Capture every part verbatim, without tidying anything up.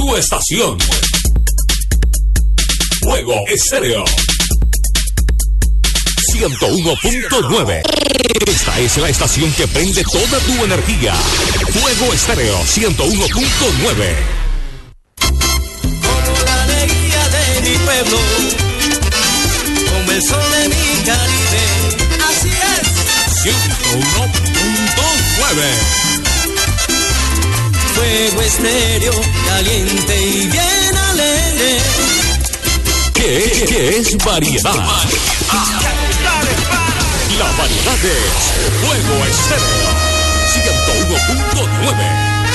tu estación. Fuego Estéreo ciento uno punto nueve. Esta es la estación que prende toda tu energía. Fuego Estéreo ciento uno punto nueve. Como la alegría de mi pueblo, como el sol de mi Caribe. Así es. ciento uno punto nueve. Fuego Estéreo, caliente y bien alegre. ¿Qué, qué es variedad? La variedad es Fuego Estéreo ciento uno punto nueve.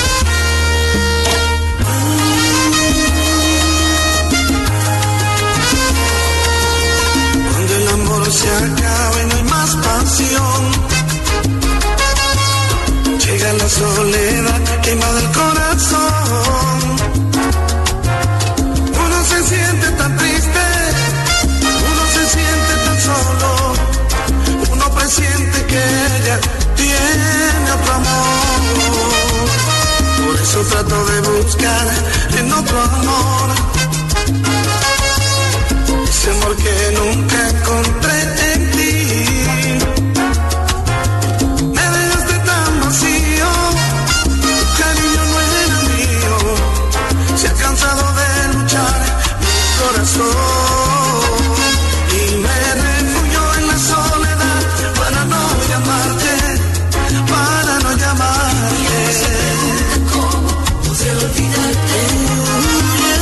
Cuando el amor se acaba y no hay más pasión, llega la soledad, quema del corazón. Uno se siente tan triste, uno se siente tan solo, uno presiente que ella tiene otro amor. Por eso trato de buscar en otro amor ese amor que nunca encontré en ti. Me dejaste tan vacío, tu cariño no era mío. Se ha cansado de luchar mi corazón y me refugio en la soledad para no llamarte, para no llamarte. ¿Cómo poder olvidarte?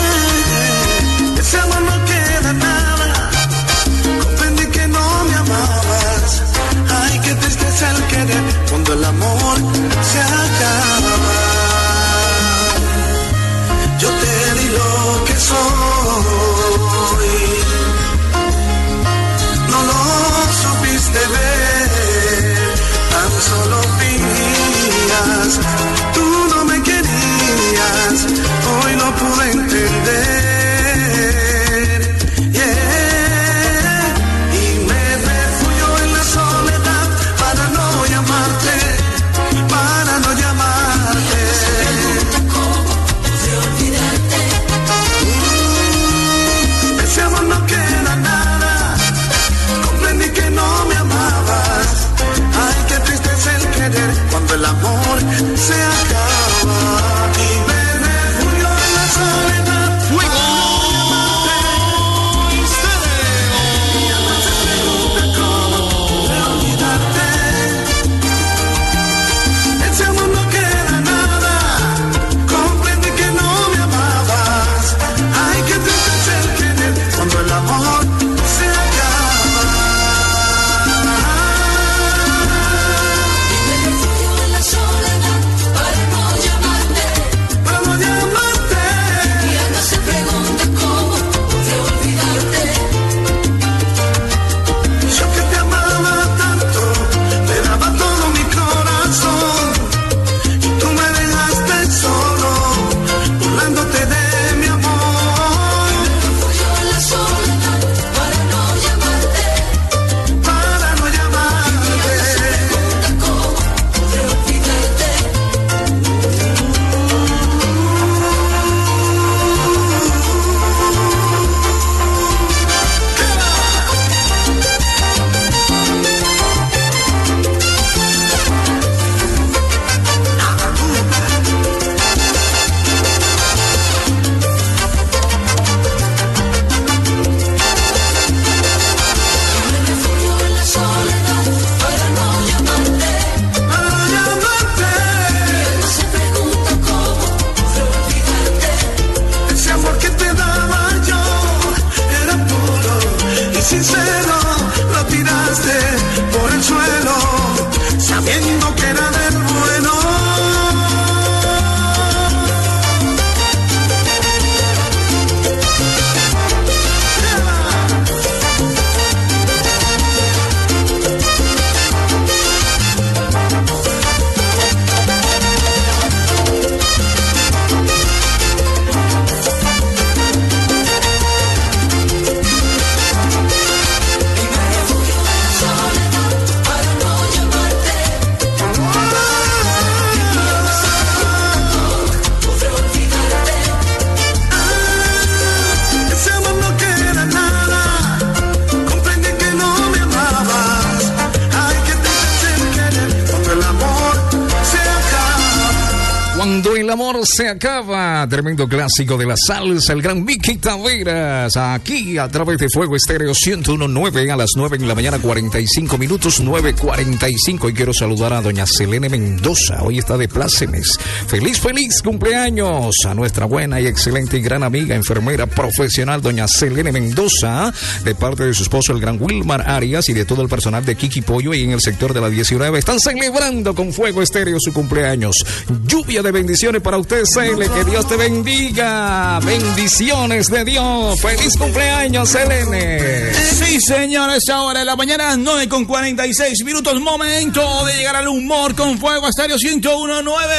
Cuando el amor se acaba, tremendo clásico de la salsa, el gran Mickey Taveras, aquí a través de Fuego Estéreo ciento uno punto nueve a las nueve en la mañana, cuarenta y cinco minutos, nueve cuarenta y cinco. Y quiero saludar a doña Selene Mendoza, hoy está de plácemes. Feliz, feliz cumpleaños a nuestra buena y excelente y gran amiga, enfermera profesional, doña Selene Mendoza, de parte de su esposo, el gran Wilmar Arias, y de todo el personal de Kiki Pollo y en el sector de la diecinueve. Están celebrando con Fuego Estéreo su cumpleaños. Lluvia de bendiciones para usted, Selene, que Dios te bendiga. Bendiciones de Dios. Feliz cumpleaños, Selene. Sí, señores, ahora en la mañana, nueve con cuarenta y seis minutos, momento de llegar al humor con Fuego Estéreo ciento uno punto nueve.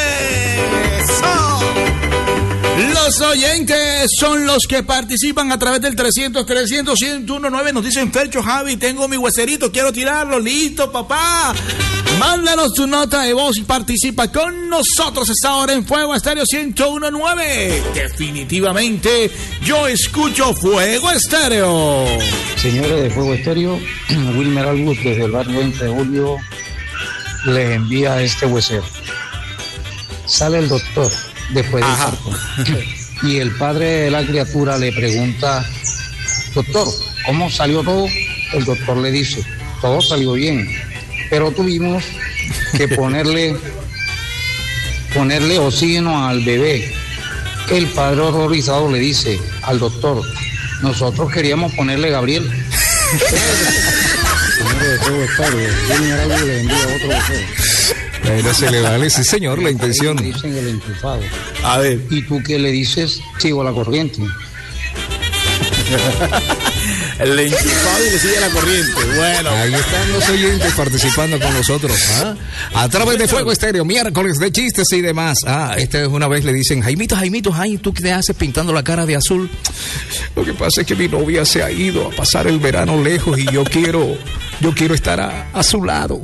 Los oyentes son los que participan a través del trescientos, trescientos, ciento uno punto nueve. Nos dicen: Fercho, Javi, tengo mi hueserito, quiero tirarlo. Listo, papá. Mándanos tu nota de voz y participa con nosotros esta hora en Fuego Estéreo ciento uno punto nueve. Definitivamente, yo escucho Fuego Estéreo. Señores de Fuego Estéreo, Wilmer Albus desde el barrio veinte de julio les envía este huesero. Sale el doctor después del parto y el padre de la criatura le pregunta: doctor, ¿cómo salió todo? El doctor le dice: todo salió bien, pero tuvimos que ponerle ponerle oxígeno al bebé. El padre horrorizado le dice al doctor: nosotros queríamos ponerle Gabriel. No se le vale, sí señor, la intención. Dicen el enchufado. A ver. ¿Y tú qué le dices? Sigo la corriente. El enchufado y le sigue la corriente. Bueno. Ahí están los oyentes participando con nosotros, ¿ah? A través de Fuego Estéreo, miércoles de chistes y demás. Ah, esta vez una vez le dicen: Jaimito, Jaimito, Jaime, ¿tú qué te haces pintando la cara de azul? Lo que pasa es que mi novia se ha ido a pasar el verano lejos y yo quiero, yo quiero estar a, a su lado.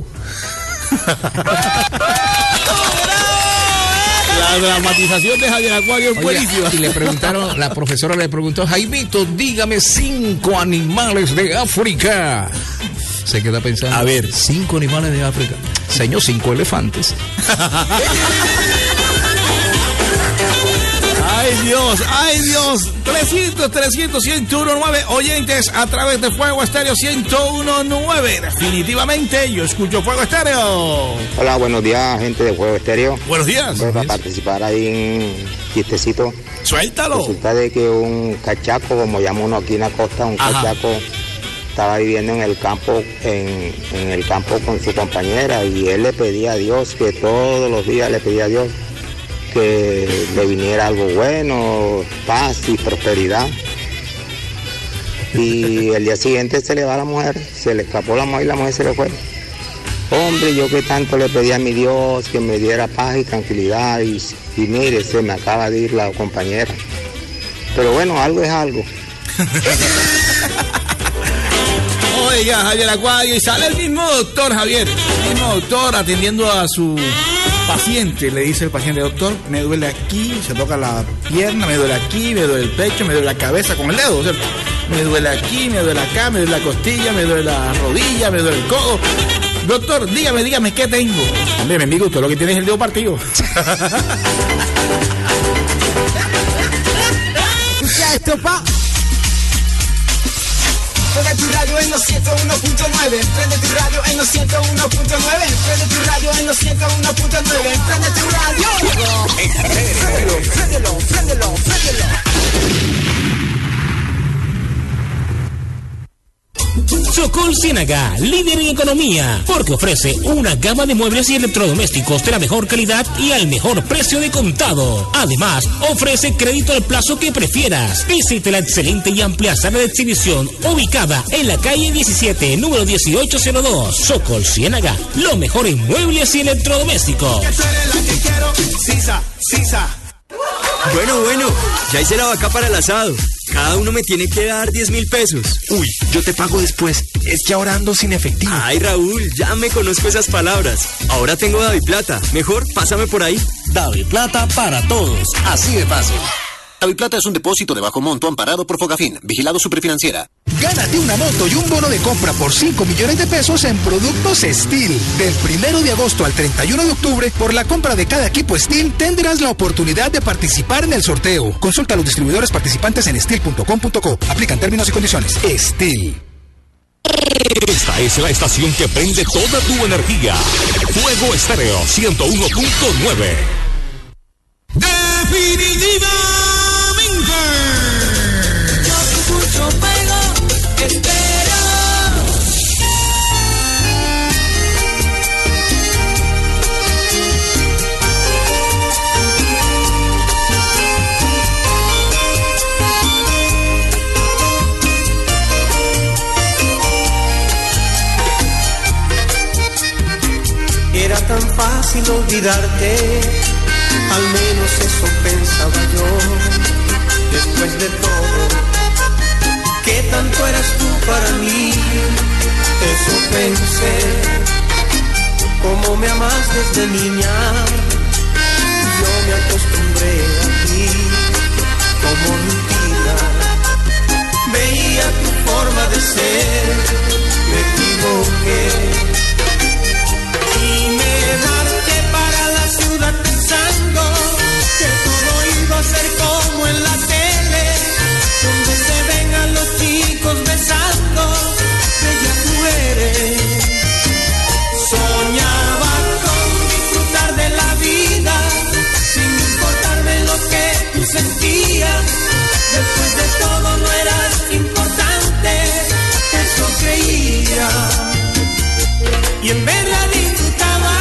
La dramatización de Javier Acuario es buenísima. Y le preguntaron, la profesora le preguntó: Jaimito, dígame cinco animales de África. Se queda pensando: a ver, cinco animales de África. Señor, cinco elefantes. Ay Dios, ay Dios. trescientos, trescientos, ciento uno punto nueve oyentes a través de Fuego Estéreo ciento uno punto nueve. Definitivamente yo escucho Fuego Estéreo. Hola, buenos días, gente de Fuego Estéreo. Buenos días. Voy a participar ahí en chistecito. Suéltalo. Resulta de que un cachaco, como llama uno aquí en la costa, un Ajá. cachaco estaba viviendo en el campo, en, en el campo con su compañera, y él le pedía a Dios, que todos los días le pedía a Dios que le viniera algo bueno, paz y prosperidad. Y el día siguiente se le va a la mujer, se le escapó la mujer y la mujer se le fue. Hombre, yo que tanto le pedí a mi Dios que me diera paz y tranquilidad, y, y mire, se me acaba de ir la compañera. Pero bueno, algo es algo. Oiga, Javier Acuario, y sale el mismo doctor, Javier, el mismo doctor atendiendo a su paciente. Le dice el paciente: doctor, me duele aquí, se toca la pierna, me duele aquí, me duele el pecho, me duele la cabeza con el dedo, ¿cierto? Me duele aquí, me duele acá, me duele la costilla, me duele la rodilla, me duele el codo. Doctor, dígame, dígame, ¿qué tengo? Hombre, mi amigo, usted lo que tiene es el dedo partido. Escucha esto, pa. Prende tu radio en los ciento uno punto nueve. Prende tu radio en los ciento uno punto nueve. Prende tu radio en los ciento uno punto nueve. Prende tu radio. Préndelo, préndelo, préndelo, préndelo. Sokol Ciénaga, líder en economía, porque ofrece una gama de muebles y electrodomésticos de la mejor calidad y al mejor precio de contado. Además, ofrece crédito al plazo que prefieras. Visite la excelente y amplia sala de exhibición ubicada en la calle diecisiete, número dieciocho cero dos. Sokol Ciénaga, lo mejor en muebles y electrodomésticos. Sisa, Sisa. Bueno, bueno, ya hice la vaca para el asado. Cada uno me tiene que dar diez mil pesos. Uy, yo te pago después. Es que ahora ando sin efectivo. Ay, Raúl, ya me conozco esas palabras. Ahora tengo Daviplata. Mejor, pásame por ahí. Daviplata para todos. Así de fácil. Daviplata es un depósito de bajo monto amparado por Fogafín, vigilado Superfinanciera. Gánate una moto y un bono de compra por cinco millones de pesos en productos Steel. Del primero de agosto al treinta y uno de octubre, por la compra de cada equipo Steel, tendrás la oportunidad de participar en el sorteo. Consulta a los distribuidores participantes en steel punto com punto co. Aplican términos y condiciones. Steel. Esta es la estación que prende toda tu energía. Fuego Estéreo ciento uno punto nueve. Definitivamente. Yo escucho Fuego Estéreo. Era tan fácil olvidarte, al menos eso pensaba yo. Después de todo, ¿qué tanto eras tú para mí? Eso pensé, como me amas desde niña. Yo me acostumbré a ti, como rutina. Veía tu forma de ser, me equivoqué. Y me marché para la ciudad pensando que todo iba a ser como en la tele, donde se ven a los chicos besando, bella tú eres. Soñaba con disfrutar de la vida, sin importarme lo que tú sentías. Después de todo no eras importante, eso creía. Y en verdad disfrutaba,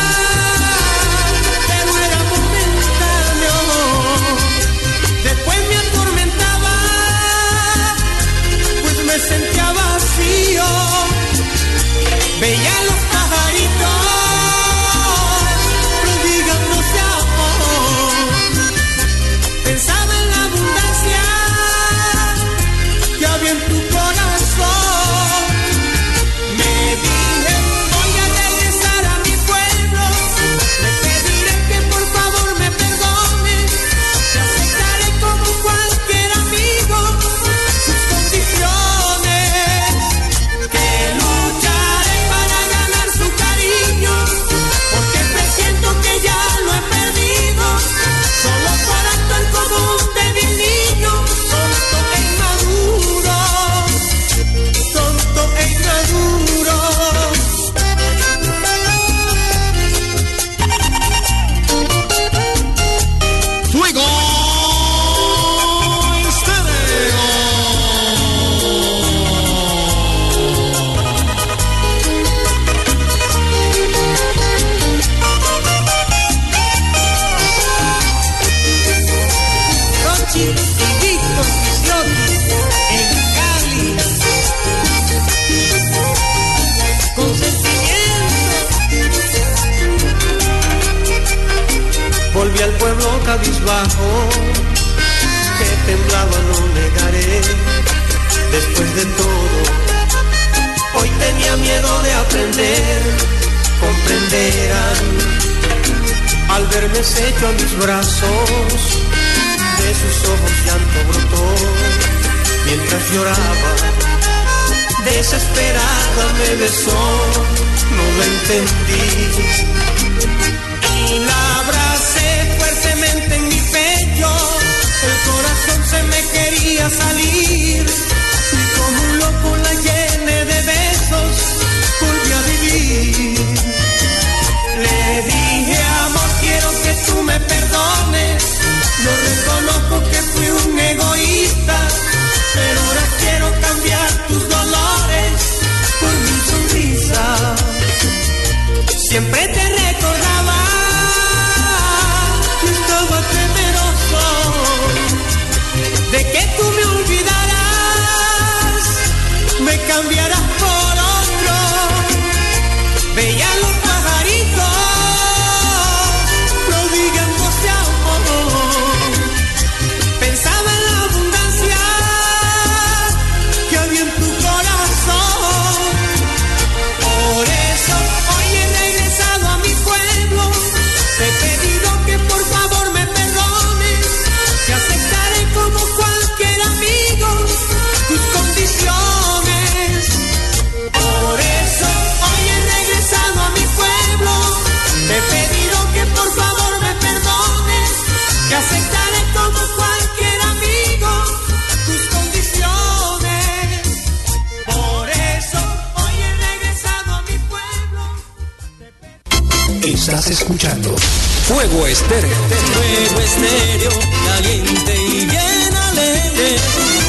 pero era momentáneo. Después me atormentaba, pues me sentía vacío. Veía los pajaritos prodigándose amor. Pensaba en la abundancia que había en tu corazón. Me dije, volví al pueblo cabizbajo, que temblaba no negaré. Después de todo, hoy tenía miedo de aprender, comprenderán. Al verme seco a mis brazos, de sus ojos llanto brotó. Mientras lloraba, desesperada me besó, no lo entendí. Y la abracé fuertemente en mi pecho, el corazón se me quería salir, y como un loco la llené de besos, volví a vivir. Le dije, amor, quiero que tú me perdones, yo reconozco que fui un egoísta, pero ahora quiero cambiar tus dolores por mi sonrisa. Siempre te recordaba Estás escuchando Fuego Estéreo. Fuego Estéreo, caliente y bien alegre.